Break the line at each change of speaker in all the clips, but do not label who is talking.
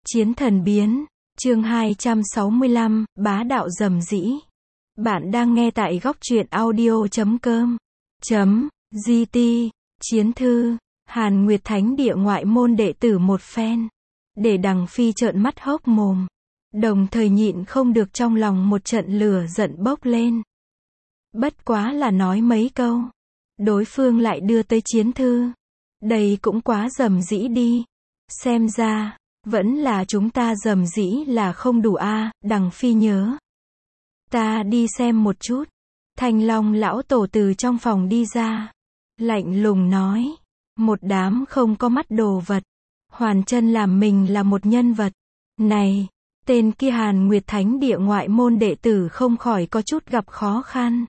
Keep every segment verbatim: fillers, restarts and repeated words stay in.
Chiến thần biến, chương hai trăm sáu mươi lăm, bá đạo dầm dĩ. Bạn đang nghe tại góc truyện audio chấm com. Chấm, giê tê, chiến thư, Hàn Nguyệt Thánh địa ngoại môn đệ tử một phen. Để Đằng Phi trợn mắt hốc mồm. Đồng thời nhịn không được trong lòng một trận lửa giận bốc lên. Bất quá là nói mấy câu. Đối phương lại đưa tới chiến thư. Đây cũng quá dầm dĩ đi. Xem ra, vẫn là chúng ta dầm dĩ là không đủ a. À, Đằng Phi nhớ. Ta đi xem một chút. Thanh Long lão tổ từ trong phòng đi ra. Lạnh lùng nói. Một đám không có mắt đồ vật. Hoàn chân làm mình là một nhân vật. Này, tên kia Hàn Nguyệt Thánh địa ngoại môn đệ tử không khỏi có chút gặp khó khăn.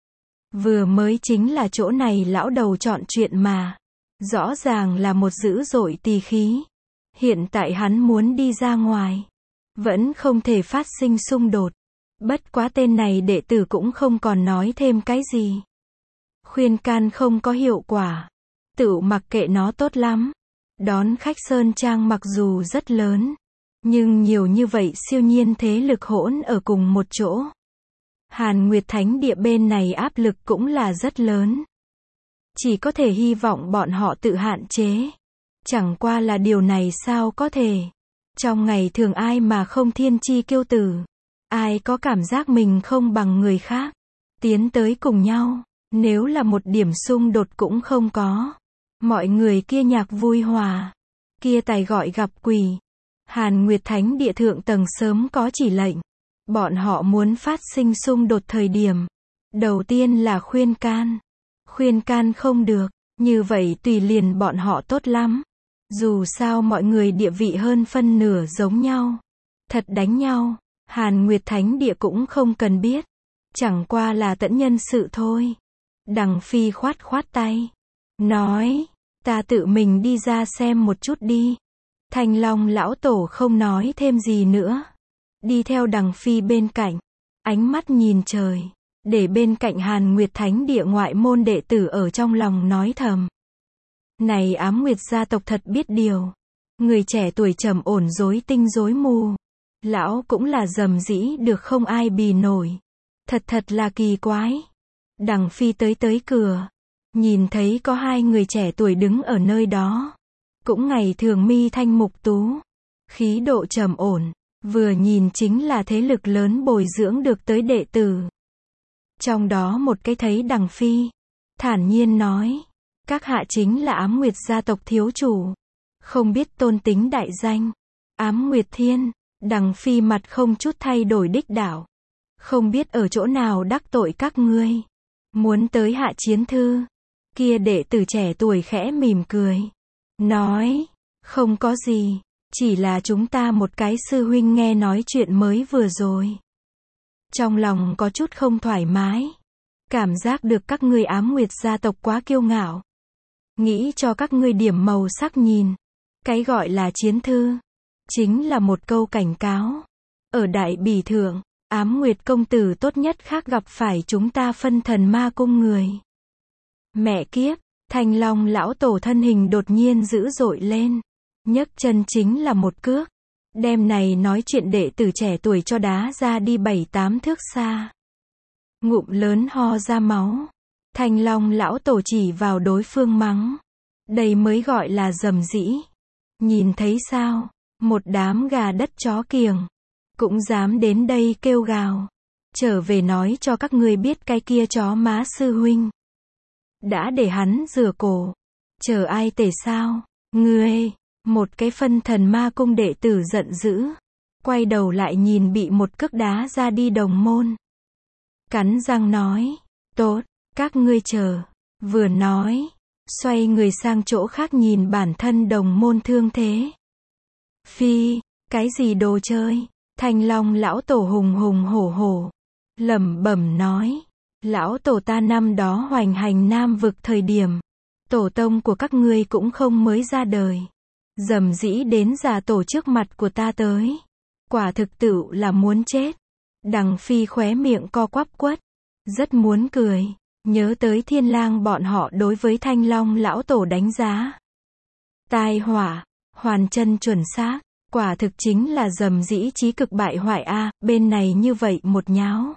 Vừa mới chính là chỗ này lão đầu chọn chuyện mà. Rõ ràng là một dữ dội tỳ khí. Hiện tại hắn muốn đi ra ngoài. Vẫn không thể phát sinh xung đột. Bất quá tên này đệ tử cũng không còn nói thêm cái gì. Khuyên can không có hiệu quả. Tự mặc kệ nó tốt lắm. Đón khách Sơn Trang mặc dù rất lớn. Nhưng nhiều như vậy siêu nhiên thế lực hỗn ở cùng một chỗ. Hàn Nguyệt Thánh địa bên này áp lực cũng là rất lớn. Chỉ có thể hy vọng bọn họ tự hạn chế. Chẳng qua là điều này sao có thể. Trong ngày thường ai mà không thiên chi kiêu tử. Ai có cảm giác mình không bằng người khác. Tiến tới cùng nhau. Nếu là một điểm xung đột cũng không có. Mọi người kia nhạc vui hòa. Kia tài gọi gặp quỷ. Hàn Nguyệt Thánh địa thượng tầng sớm có chỉ lệnh. Bọn họ muốn phát sinh xung đột thời điểm. Đầu tiên là khuyên can. Khuyên can không được. Như vậy tùy liền bọn họ tốt lắm. Dù sao mọi người địa vị hơn phân nửa giống nhau. Thật đánh nhau. Hàn Nguyệt Thánh địa cũng không cần biết. Chẳng qua là tận nhân sự thôi. Đằng Phi khoát khoát tay. Nói. Ta tự mình đi ra xem một chút đi. Thanh Long lão tổ không nói thêm gì nữa. Đi theo Đằng Phi bên cạnh. Ánh mắt nhìn trời. Để bên cạnh Hàn Nguyệt Thánh địa ngoại môn đệ tử ở trong lòng nói thầm. Này Ám Nguyệt gia tộc thật biết điều. Người trẻ tuổi trầm ổn rối tinh rối mù. Lão cũng là dầm dĩ được không ai bì nổi. Thật thật là kỳ quái. Đằng Phi tới tới cửa. Nhìn thấy có hai người trẻ tuổi đứng ở nơi đó. Cũng ngày thường mi thanh mục tú. Khí độ trầm ổn. Vừa nhìn chính là thế lực lớn bồi dưỡng được tới đệ tử. Trong đó một cái thấy Đằng Phi. Thản nhiên nói. Các hạ chính là Ám Nguyệt gia tộc thiếu chủ. Không biết tôn tính đại danh. Ám Nguyệt Thiên. Đằng Phi mặt không chút thay đổi đích đảo. Không biết ở chỗ nào đắc tội các ngươi. Muốn tới hạ chiến thư. Kia đệ tử trẻ tuổi khẽ mỉm cười. Nói. Không có gì. Chỉ là chúng ta một cái sư huynh nghe nói chuyện mới vừa rồi. Trong lòng có chút không thoải mái. Cảm giác được các ngươi Ám Nguyệt gia tộc quá kiêu ngạo. Nghĩ cho các ngươi điểm màu sắc nhìn. Cái gọi là chiến thư. Chính là một câu cảnh cáo. Ở đại bỉ thượng, Ám Nguyệt công tử tốt nhất khác gặp phải chúng ta phân thần ma cung người. Mẹ kiếp, Thanh Long lão tổ thân hình đột nhiên dữ dội lên. Nhấc chân chính là một cước. Đêm này nói chuyện đệ tử trẻ tuổi cho đá ra đi bảy tám thước xa. Ngụm lớn ho ra máu. Thanh Long lão tổ chỉ vào đối phương mắng. Đây mới gọi là dầm dĩ. Nhìn thấy sao? Một đám gà đất chó kiểng. Cũng dám đến đây kêu gào. Trở về nói cho các ngươi biết cái kia chó má sư huynh. Đã để hắn rửa cổ. Chờ ai tể sao? Ngươi! Một cái phân thần ma cung đệ tử giận dữ. Quay đầu lại nhìn bị một cước đá ra đi đồng môn. Cắn răng nói. Tốt, các ngươi chờ. Vừa nói. Xoay người sang chỗ khác nhìn bản thân đồng môn thương thế. Phi, cái gì đồ chơi? Thanh Long lão tổ hùng hùng hổ hổ. Lẩm bẩm nói. Lão tổ ta năm đó hoành hành Nam vực thời điểm. Tổ tông của các ngươi cũng không mới ra đời. Dầm dĩ đến già tổ trước mặt của ta tới. Quả thực tự là muốn chết. Đằng Phi khóe miệng co quắp quất. Rất muốn cười. Nhớ tới Thiên Lang bọn họ đối với Thanh Long lão tổ đánh giá. Tai họa. Hoàn chân chuẩn xác. Quả thực chính là dầm dĩ chí cực bại hoại a, bên này như vậy một nháo.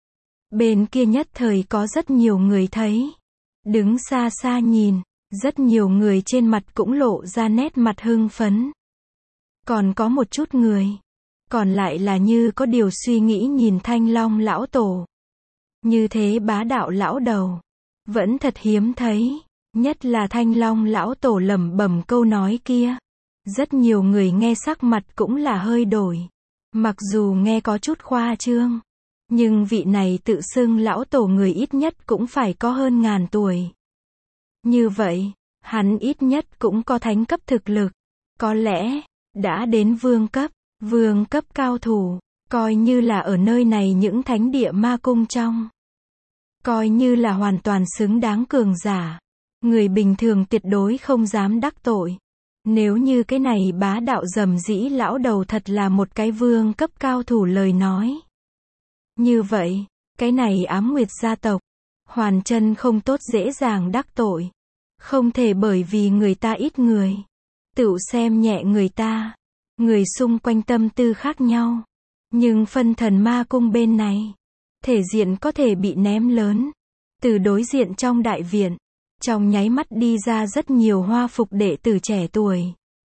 Bên kia nhất thời có rất nhiều người thấy. Đứng xa xa nhìn, rất nhiều người trên mặt cũng lộ ra nét mặt hưng phấn. Còn có một chút người, còn lại là như có điều suy nghĩ nhìn Thanh Long lão tổ. Như thế bá đạo lão đầu, vẫn thật hiếm thấy, nhất là Thanh Long lão tổ lẩm bẩm câu nói kia. Rất nhiều người nghe sắc mặt cũng là hơi đổi. Mặc dù nghe có chút khoa trương, nhưng vị này tự xưng lão tổ người ít nhất cũng phải có hơn ngàn tuổi. Như vậy, hắn ít nhất cũng có thánh cấp thực lực. Có lẽ, đã đến vương cấp, vương cấp cao thủ, coi như là ở nơi này những thánh địa ma cung trong. Coi như là hoàn toàn xứng đáng cường giả. Người bình thường tuyệt đối không dám đắc tội. Nếu như cái này bá đạo dầm dĩ lão đầu thật là một cái vương cấp cao thủ lời nói. Như vậy, cái này Ám Nguyệt gia tộc, hoàn chân không tốt dễ dàng đắc tội. Không thể bởi vì người ta ít người, tự xem nhẹ người ta. Người xung quanh tâm tư khác nhau. Nhưng phân thần ma cung bên này, thể diện có thể bị ném lớn. Từ đối diện trong đại viện, trong nháy mắt đi ra rất nhiều hoa phục đệ tử trẻ tuổi.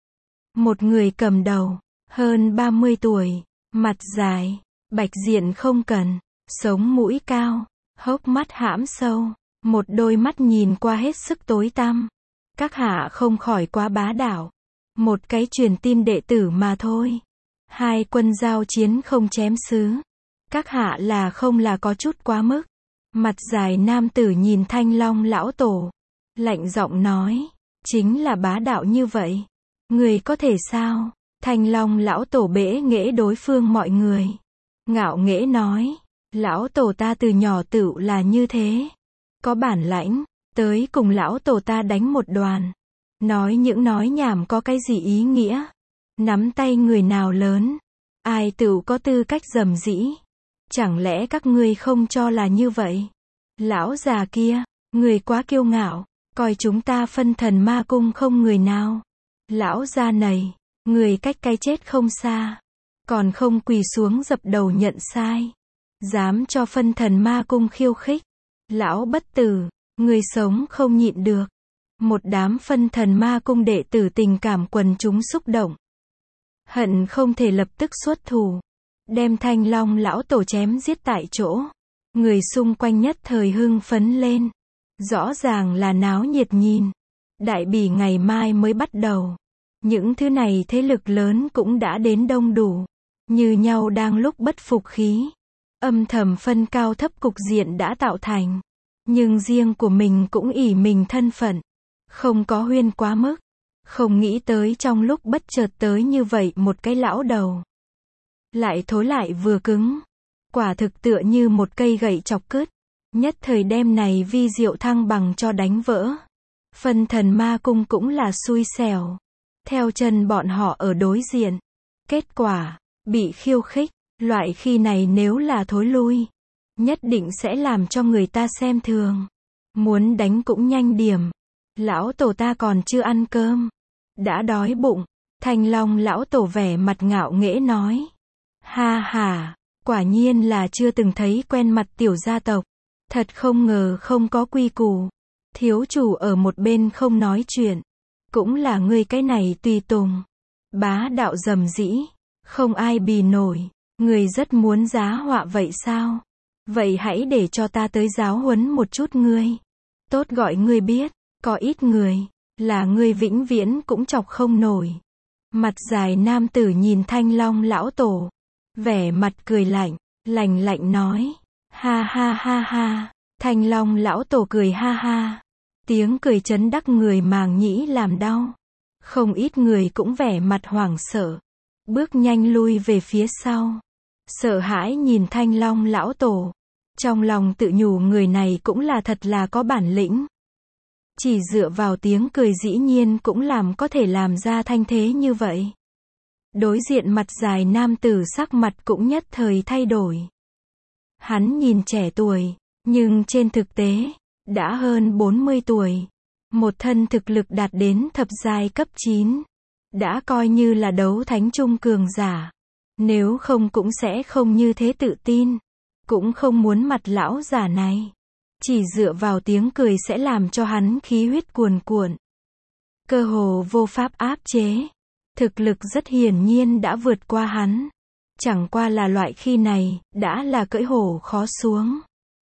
Một người cầm đầu, hơn ba mươi tuổi, mặt dài, bạch diện không cần, sống mũi cao, hốc mắt hãm sâu, một đôi mắt nhìn qua hết sức tối tăm. Các hạ không khỏi quá bá đạo. Một cái truyền tin đệ tử mà thôi. Hai quân giao chiến không chém xứ. Các hạ là không là có chút quá mức. Mặt dài nam tử nhìn Thanh Long lão tổ, lạnh giọng nói, chính là bá đạo như vậy. Người có thể sao? Thanh Long lão tổ bẽ nghễ đối phương mọi người. Ngạo nghễ nói, lão tổ ta từ nhỏ tựu là như thế. Có bản lãnh, tới cùng lão tổ ta đánh một đoàn. Nói những nói nhảm có cái gì ý nghĩa? Nắm tay người nào lớn? Ai tựu có tư cách dầm dĩ? Chẳng lẽ các ngươi không cho là như vậy? Lão già kia, người quá kiêu ngạo, coi chúng ta phân thần ma cung không người nào. Lão già này, người cách cái chết không xa, còn không quỳ xuống dập đầu nhận sai. Dám cho phân thần ma cung khiêu khích. Lão bất tử, người sống không nhịn được. Một đám phân thần ma cung đệ tử tình cảm quần chúng xúc động. Hận không thể lập tức xuất thủ. Đem Thanh Long lão tổ chém giết tại chỗ. Người xung quanh nhất thời hưng phấn lên. Rõ ràng là náo nhiệt nhìn. Đại bỉ ngày mai mới bắt đầu. Những thứ này thế lực lớn cũng đã đến đông đủ. Như nhau đang lúc bất phục khí. Âm thầm phân cao thấp cục diện đã tạo thành. Nhưng riêng của mình cũng ỷ mình thân phận. Không có huyên quá mức. Không nghĩ tới trong lúc bất chợt tới như vậy một cái lão đầu. Lại thối lại vừa cứng. Quả thực tựa như một cây gậy chọc cứt. Nhất thời đêm này vi diệu thăng bằng cho đánh vỡ. Phân thần ma cung cũng là xui xẻo. Theo chân bọn họ ở đối diện. Kết quả, bị khiêu khích. Loại khi này nếu là thối lui, nhất định sẽ làm cho người ta xem thường. Muốn đánh cũng nhanh điểm. Lão tổ ta còn chưa ăn cơm. Đã đói bụng. Thanh Long lão tổ vẻ mặt ngạo nghễ nói. Ha ha, quả nhiên là chưa từng thấy quen mặt tiểu gia tộc. Thật không ngờ không có quy củ. Thiếu chủ ở một bên không nói chuyện. Cũng là ngươi cái này tùy tùng. Bá đạo dầm dĩ. Không ai bì nổi. Người rất muốn giá họa vậy sao? Vậy hãy để cho ta tới giáo huấn một chút ngươi. Tốt gọi ngươi biết, có ít người, là ngươi vĩnh viễn cũng chọc không nổi. Mặt dài nam tử nhìn Thanh Long lão tổ. Vẻ mặt cười lạnh, lạnh lạnh nói. Ha ha ha ha. Thanh Long lão tổ cười ha ha. Tiếng cười chấn đắc người màng nhĩ làm đau. Không ít người cũng vẻ mặt hoảng sợ. Bước nhanh lui về phía sau. Sợ hãi nhìn Thanh Long lão tổ. Trong lòng tự nhủ người này cũng là thật là có bản lĩnh. Chỉ dựa vào tiếng cười dĩ nhiên cũng làm có thể làm ra thanh thế như vậy. Đối diện mặt dài nam tử sắc mặt cũng nhất thời thay đổi. Hắn nhìn trẻ tuổi, nhưng trên thực tế, đã hơn bốn mươi tuổi. Một thân thực lực đạt đến thập giai cấp chín. đã coi như là đấu thánh trung cường giả. Nếu không cũng sẽ không như thế tự tin. Cũng không muốn mặt lão giả này. Chỉ dựa vào tiếng cười sẽ làm cho hắn khí huyết cuồn cuộn. Cơ hồ vô pháp áp chế. Thực lực rất hiển nhiên đã vượt qua hắn. Chẳng qua là loại khi này, đã là cưỡi hổ khó xuống.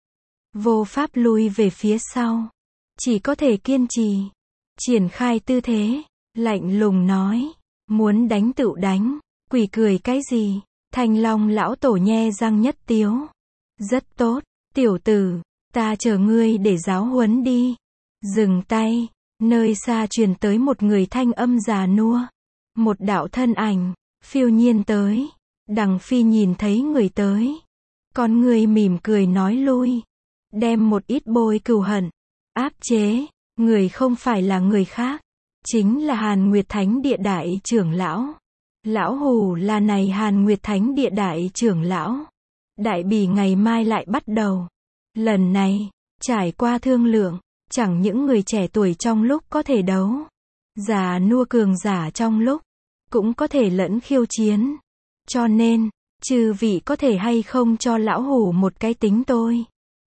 Vô pháp lui về phía sau. Chỉ có thể kiên trì. Triển khai tư thế. Lạnh lùng nói. Muốn đánh tựu đánh. Quỷ cười cái gì? Thanh Long lão tổ nhe răng nhất tiếu. Rất tốt, tiểu tử. Ta chờ ngươi để giáo huấn đi. Dừng tay. Nơi xa truyền tới một người thanh âm già nua. Một đạo thân ảnh. Phiêu nhiên tới. Đằng Phi nhìn thấy người tới. Con người mỉm cười nói lui. Đem một ít bôi cừu hận. Áp chế. Người không phải là người khác. Chính là Hàn Nguyệt Thánh Địa Đại trưởng lão. Lão hù là này Hàn Nguyệt Thánh Địa Đại trưởng lão. Đại bỉ ngày mai lại bắt đầu. Lần này, trải qua thương lượng, chẳng những người trẻ tuổi trong lúc có thể đấu. Già nua cường giả trong lúc, cũng có thể lẫn khiêu chiến. Cho nên, chư vị có thể hay không cho lão hủ một cái tính tôi.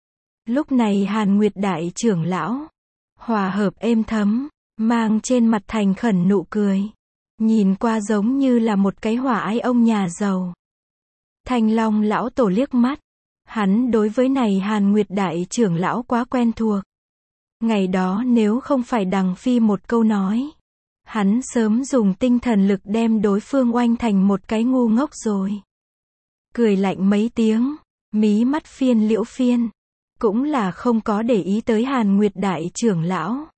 Lúc này Hàn Nguyệt Đại trưởng lão, hòa hợp êm thấm, mang trên mặt thành khẩn nụ cười. Nhìn qua giống như là một cái hòa ái ông nhà giàu. Thanh Long lão tổ liếc mắt. Hắn đối với này Hàn Nguyệt Đại trưởng lão quá quen thuộc. Ngày đó nếu không phải Đằng Phi một câu nói. Hắn sớm dùng tinh thần lực đem đối phương oanh thành một cái ngu ngốc rồi. Cười lạnh mấy tiếng. Mí mắt phiên liễu phiên. Cũng là không có để ý tới Hàn Nguyệt Đại trưởng lão.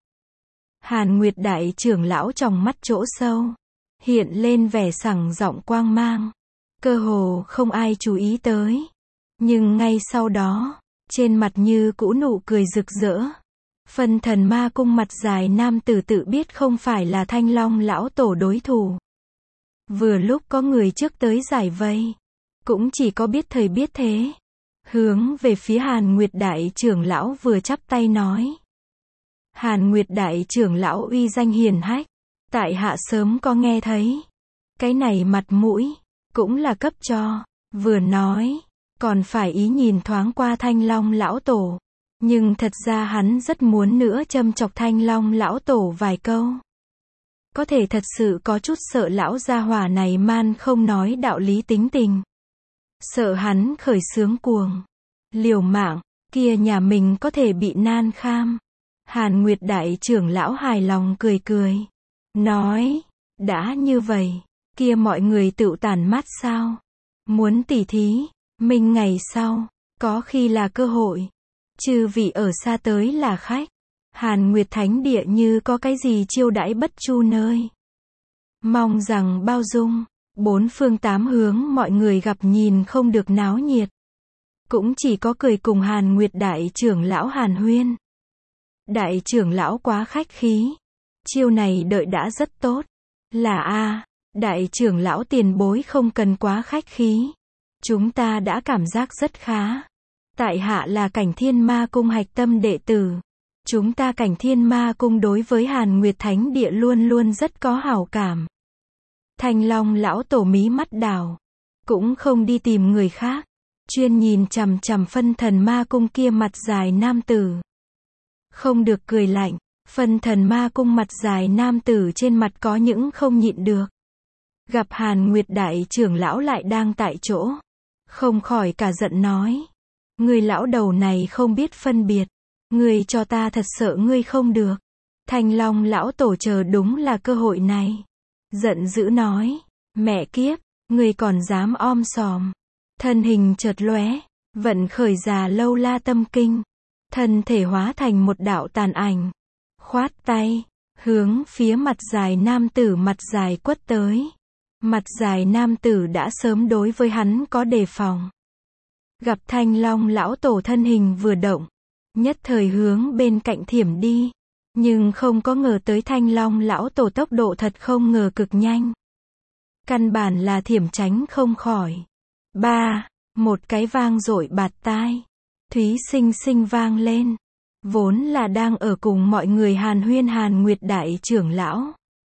Hàn Nguyệt Đại trưởng lão trong mắt chỗ sâu. Hiện lên vẻ sẳng giọng quang mang. Cơ hồ không ai chú ý tới. Nhưng ngay sau đó, trên mặt như cũ nụ cười rực rỡ. Phân Thần Ma Cung mặt dài nam tử tự biết không phải là Thanh Long lão tổ đối thủ. Vừa lúc có người trước tới giải vây. Cũng chỉ có biết thời biết thế. Hướng về phía Hàn Nguyệt Đại trưởng lão vừa chắp tay nói. Hàn Nguyệt Đại trưởng lão uy danh hiển hách. Tại hạ sớm có nghe thấy. Cái này mặt mũi, cũng là cấp cho. Vừa nói, còn phải ý nhìn thoáng qua Thanh Long lão tổ. Nhưng thật ra hắn rất muốn nữa châm chọc Thanh Long lão tổ vài câu. Có thể thật sự có chút sợ lão gia hỏa này man không nói đạo lý tính tình. Sợ hắn khởi sướng cuồng. Liều mạng, kia nhà mình có thể bị nan kham. Hàn Nguyệt Đại trưởng lão hài lòng cười cười. Nói, đã như vậy, kia mọi người tựu tản mát sao? Muốn tỉ thí, mình ngày sau, có khi là cơ hội. Chư vị ở xa tới là khách. Hàn Nguyệt Thánh Địa như có cái gì chiêu đãi bất chu nơi. Mong rằng bao dung, bốn phương tám hướng mọi người gặp nhìn không được náo nhiệt. Cũng chỉ có cười cùng Hàn Nguyệt Đại trưởng lão Hàn Huyên. Đại trưởng lão quá khách khí. Chiêu này đợi đã rất tốt. Là a, đại trưởng lão tiền bối không cần quá khách khí. Chúng ta đã cảm giác rất khá. Tại hạ là Cảnh Thiên Ma Cung hạch tâm đệ tử. Chúng ta Cảnh Thiên Ma Cung đối với Hàn Nguyệt Thánh Địa luôn luôn rất có hảo cảm. Thanh Long lão tổ mí mắt đào. Cũng không đi tìm người khác. Chuyên nhìn chằm chằm Phân Thần Ma Cung kia mặt dài nam tử. Không được cười lạnh. Phân Thần Ma Cung mặt dài nam tử trên mặt có những không nhịn được. Gặp Hàn Nguyệt Đại trưởng lão lại đang tại chỗ. Không khỏi cả giận nói. Người lão đầu này không biết phân biệt. Người cho ta thật sợ ngươi không được. Thanh Long lão tổ chờ đúng là cơ hội này. Giận dữ nói. Mẹ kiếp, ngươi còn dám om sòm. Thân hình chợt lóe. Vận khởi già lâu la tâm kinh. Thân thể hóa thành một đạo tàn ảnh. Khoát tay. Hướng phía mặt dài nam tử mặt dài quất tới. Mặt dài nam tử đã sớm đối với hắn có đề phòng. Gặp Thanh Long lão tổ thân hình vừa động. Nhất thời hướng bên cạnh thiểm đi. Nhưng không có ngờ tới Thanh Long lão tổ tốc độ thật không ngờ cực nhanh. Căn bản là thiểm tránh không khỏi. Ba, một cái vang dội bạt tai. Thúy sinh sinh vang lên. Vốn là đang ở cùng mọi người hàn huyên Hàn Nguyệt Đại trưởng lão.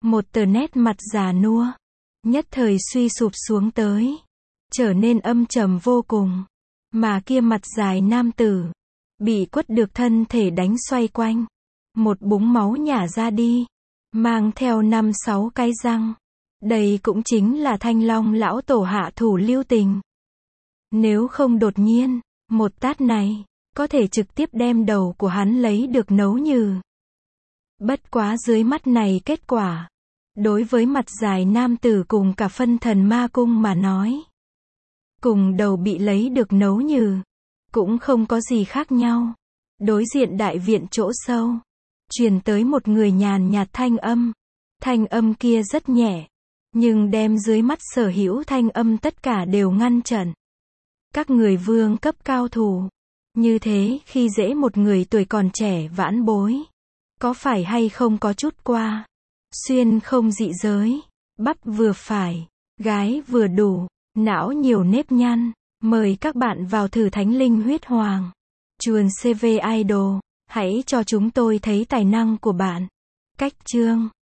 Một tờ nét mặt già nua, nhất thời suy sụp xuống tới, trở nên âm trầm vô cùng. Mà kia mặt dài nam tử, bị quất được thân thể đánh xoay quanh, một búng máu nhả ra đi, mang theo năm sáu cái răng. Đây cũng chính là Thanh Long lão tổ hạ thủ lưu tình. Nếu không đột nhiên, một tát này, có thể trực tiếp đem đầu của hắn lấy được nấu nhừ. Bất quá dưới mắt này kết quả, đối với mặt dài nam tử cùng cả phân thần ma cung mà nói, cùng đầu bị lấy được nấu nhừ, cũng không có gì khác nhau. Đối diện đại viện chỗ sâu, truyền tới một người nhàn nhạt thanh âm. Thanh âm kia rất nhẹ, nhưng đem dưới mắt sở hữu thanh âm tất cả đều ngăn chặn. Các người vương cấp cao thủ, như thế khi dễ một người tuổi còn trẻ vãn bối, có phải hay không có chút qua. Xuyên không dị giới, bắp vừa phải, gái vừa đủ, não nhiều nếp nhăn. Mời các bạn vào thử Thánh Linh Huyết Hoàng. Chuồn xê vê Idol, hãy cho chúng tôi thấy tài năng của bạn. Cách chương